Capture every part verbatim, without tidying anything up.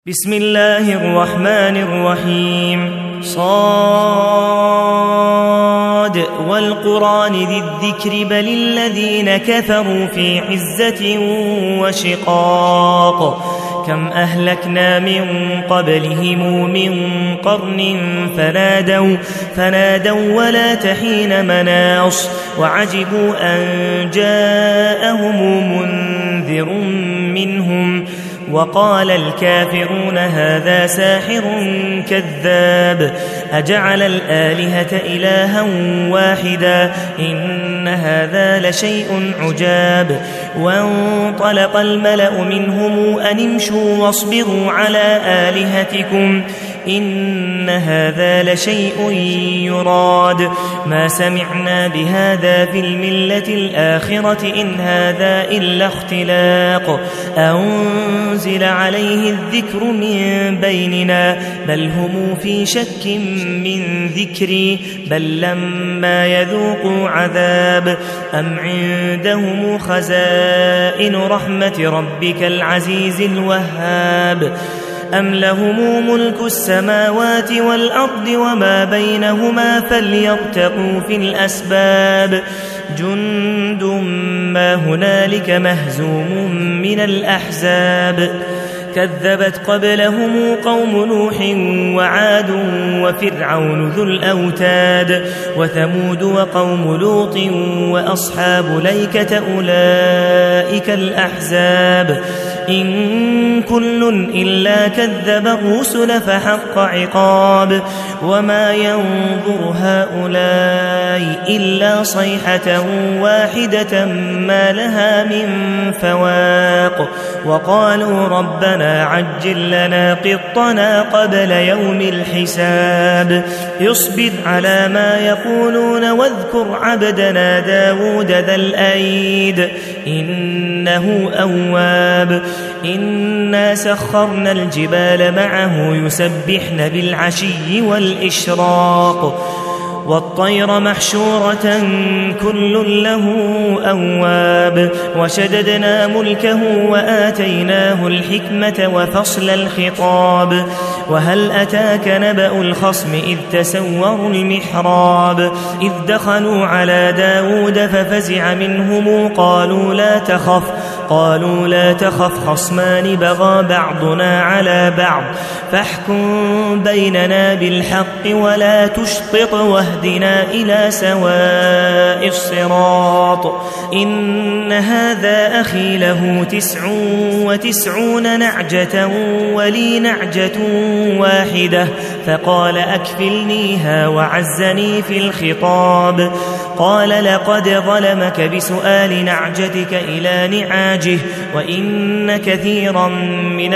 بسم الله الرحمن الرحيم. صاد والقرآن ذي الذكر بل الذين كفروا في عزة وشقاق كم أهلكنا من قبلهم من قرن فنادوا, فنادوا ولا تحين مناص وعجبوا أن جاءهم منذر منهم وقال الكافرون هذا ساحر كذاب أجعل الآلهة إلها واحدا إن هذا لشيء عجاب. وانطلق الملأ منهم أن امشوا واصبروا على آلهتكم إن هذا لشيء يراد ما سمعنا بهذا في الملة الآخرة إن هذا إلا اختلاق أنزل عليه الذكر من بيننا بل هم في شك من ذكري بل لما يذوقوا عذاب أم عندهم خزائن رحمة ربك العزيز الوهاب أم لهم ملك السماوات والأرض وما بينهما فليرتقوا في الأسباب جند ما هنالك مهزوم من الأحزاب كذبت قبلهم قوم نوح وعاد وفرعون ذو الأوتاد وثمود وقوم لوط وأصحاب ليكة أولئك الأحزاب إن كل إلا كذب الرسل فحق عقاب وما ينظر هؤلاء إلا صيحة واحدة ما لها من فواق وقالوا ربنا عجل لنا قطنا قبل يوم الحساب اصبر على ما يقولون واذكر عبدنا داود ذا الأيد إنه أواب إنا سخرنا الجبال معه يسبحن بالعشي والإشراق والطير محشورة كل له أواب وشددنا ملكه وآتيناه الحكمة وفصل الخطاب وهل أتاك نبأ الخصم إذ تسوروا المحراب إذ دخلوا على داود ففزع منهم قالوا لا تخف قالوا لا تخف خصمان بغى بعضنا على بعض فاحكم بيننا بالحق ولا تشطط واهدنا إلى سواء الصراط إن هذا أخي له تسع وتسعون نعجة ولي نعجة واحدة فقال أكفلنيها وعزني في الخطاب قال لقد ظلمك بسؤال نعجتك إلى نعاجه وإن كثيرا من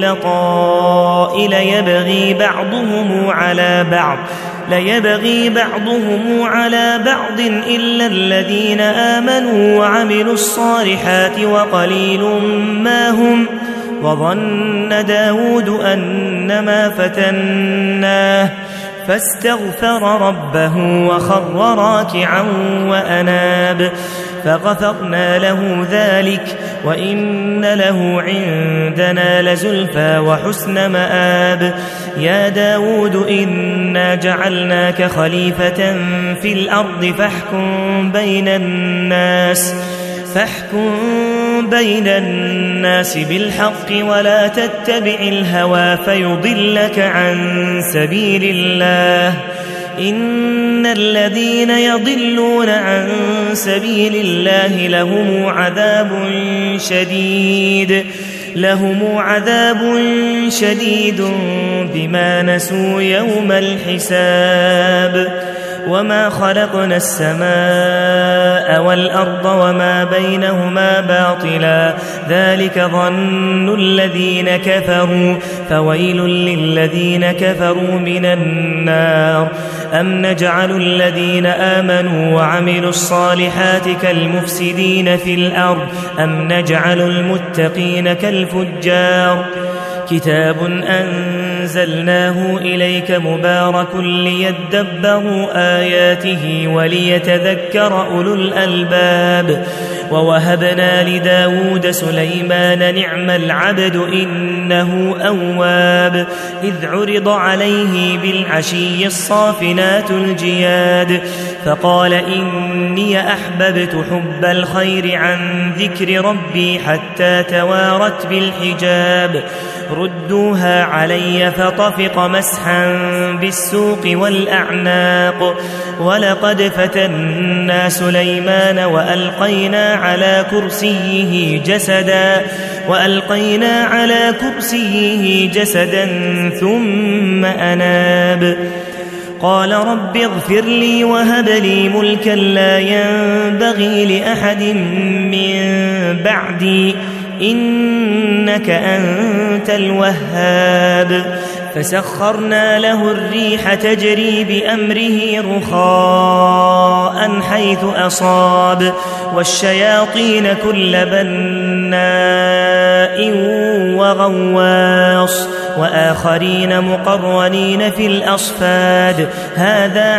الخلطاء ليبغي بعضهم على بعض ليبغي بعضهم على بعض إلا الذين آمنوا وعملوا الصالحات وقليل ما هم وظن داود أنما فتناه فاستغفر ربه وخر راكعا وأناب فغفرنا له ذلك وإن له عندنا لزلفى وحسن مآب يا داود إنا جعلناك خليفة في الأرض فاحكم بين الناس فاحكم بين الناس بالحق ولا تتبع الهوى فيضلك عن سبيل الله إن الذين يضلون عن سبيل الله لهم عذاب شديد لهم عذاب شديد بما نسوا يوم الحساب وما خلقنا السماء والأرض وما بينهما باطلا ذلك ظن الذين كفروا فويل للذين كفروا من النار أم نجعل الذين آمنوا وعملوا الصالحات كالمفسدين في الأرض أم نجعل المتقين كالفجار كتاب أنزلناه إليك مبارك ليدبروا آياته وليتذكر أولو الألباب ووهبنا لداود سليمان نعم العبد إنه أواب إذ عرض عليه بالعشي الصافنات الجياد فقال إني أحببت حب الخير عن ذكر ربي حتى توارت بالحجاب ردوها علي فطفق مسحا بالسوق والأعناق ولقد فتنا سليمان وألقينا على كرسيه جسدا وألقينا على كرسيه جسدا ثم أناب قال رب اغفر لي وهب لي ملكا لا ينبغي لأحد من بعدي إنك أنت الوهاب فسخرنا له الريح تجري بأمره رخاء حيث أصاب والشياطين كل بناء وغواص وآخرين مقرنين في الأصفاد هذا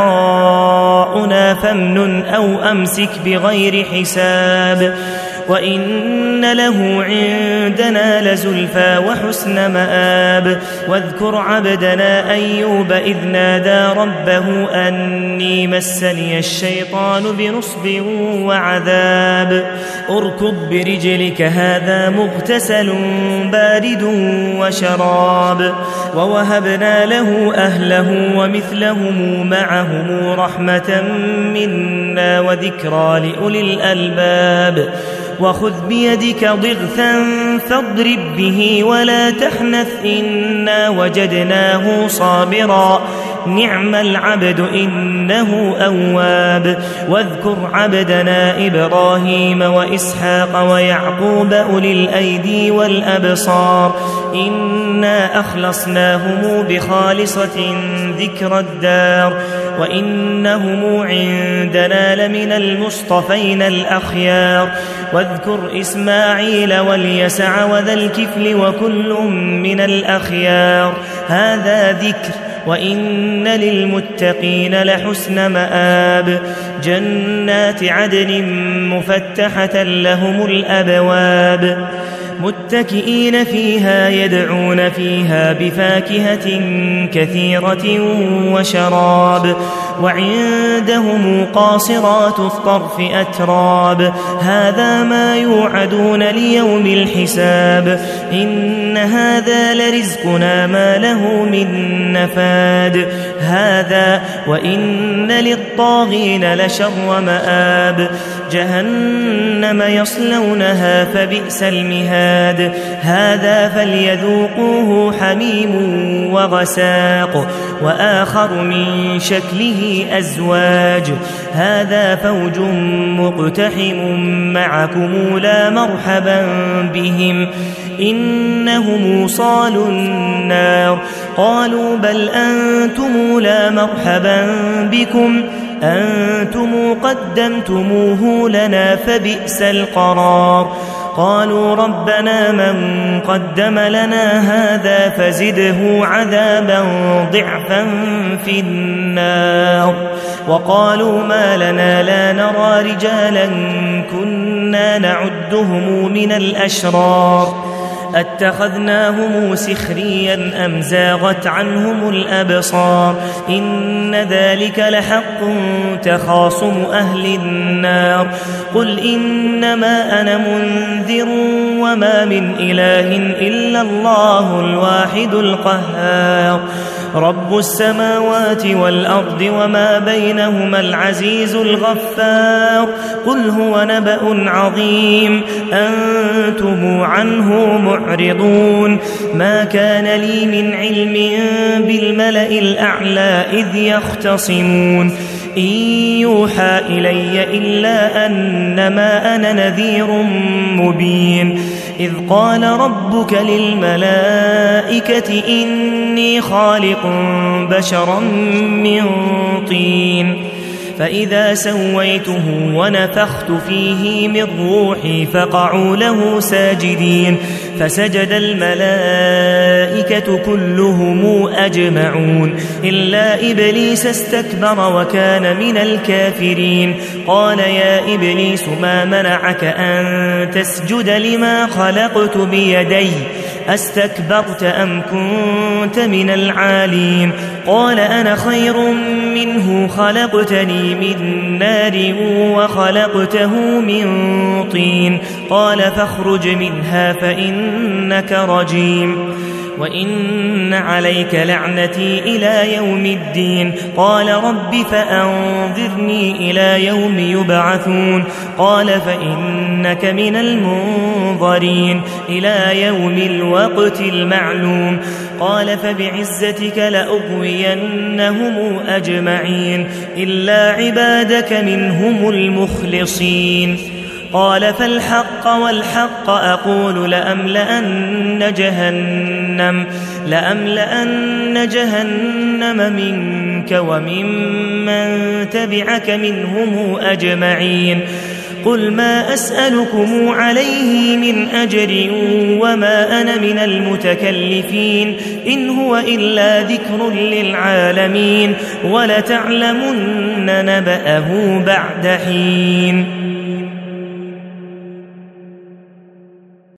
عطاؤنا فامنن أو أمسك بغير حساب وإن له عندنا لزلفى وحسن مآب واذكر عبدنا أيوب إذ نادى ربه أني مسني الشيطان بنصب وعذاب اركض برجلك هذا مغتسل بارد وشراب ووهبنا له أهله ومثلهم معهم رحمة منا وذكرى لأولي الألباب وخذ بيدك ضغثا فاضرب به ولا تحنث إنا وجدناه صابرا نعم العبد إنه أواب واذكر عبدنا إبراهيم وإسحاق ويعقوب أولي الأيدي والأبصار إنا أخلصناهم بخالصة ذكر الدار وإنهم عندنا لمن المصطفين الأخيار واذكر إسماعيل واليسع وذا الكفل وكل من الأخيار هذا ذكر وإن للمتقين لحسن مآب جنات عدن مفتحة لهم الأبواب متكئين فيها يدعون فيها بفاكهة كثيرة وشراب وعندهم قاصرات الطرف أتراب هذا ما يوعدون ليوم الحساب إن هذا لرزقنا ما له من نفاد هذا وإن للطاغين لشر مآب جهنم يصلونها فبئس المهاد هذا فليذوقوه حميم وغساق وآخر من شكله أزواج هذا فوج مقتحم معكم لا مرحبا بهم إنهم صالوا النار قالوا بل أنتم لا مرحبا بكم أنتم قدمتموه لنا فبئس القرار قالوا ربنا من قدم لنا هذا فزده عذابا ضعفا في النار وقالوا ما لنا لا نرى رجالا كنا نعدهم من الأشرار أتخذناهم سخريا أم زاغت عنهم الأبصار إن ذلك لحق تخاصم أهل النار قل إنما أنا منذر وما من إله إلا الله الواحد القهار رب السماوات والأرض وما بينهما العزيز الغفار قل هو نبأ عظيم أنتم عنه معرضون ما كان لي من علم بالملأ الأعلى إذ يختصمون إن يوحى إلي إلا أنما أنا نذير مبين إذ قال ربك للملائكة إني خالق بشرا من طين فإذا سويته ونفخت فيه من روحي فقعوا له ساجدين فسجد الملائكة كلهم أجمعون إلا إبليس استكبر وكان من الكافرين قال يا إبليس ما منعك أن تسجد لما خلقت بيدي أستكبرت أم كنت من العالين قال أنا خير منه خلقتني من نار وخلقته من طين قال فاخرج منها فإنك رجيم وإن عليك لعنتي إلى يوم الدين قال رب فأنظرني إلى يوم يبعثون قال فإنك من المنظرين إلى يوم الوقت المعلوم قال فبعزتك لأغوينهم أجمعين إلا عبادك منهم المخلصين قال فالحق والحق أقول لأملأن جهنم, لأملأن جهنم منك وممن تبعك منهم أجمعين قل ما أسألكم عليه من أجر وما أنا من المتكلفين إن هو إلا ذكر للعالمين ولتعلمن نبأه بعد حين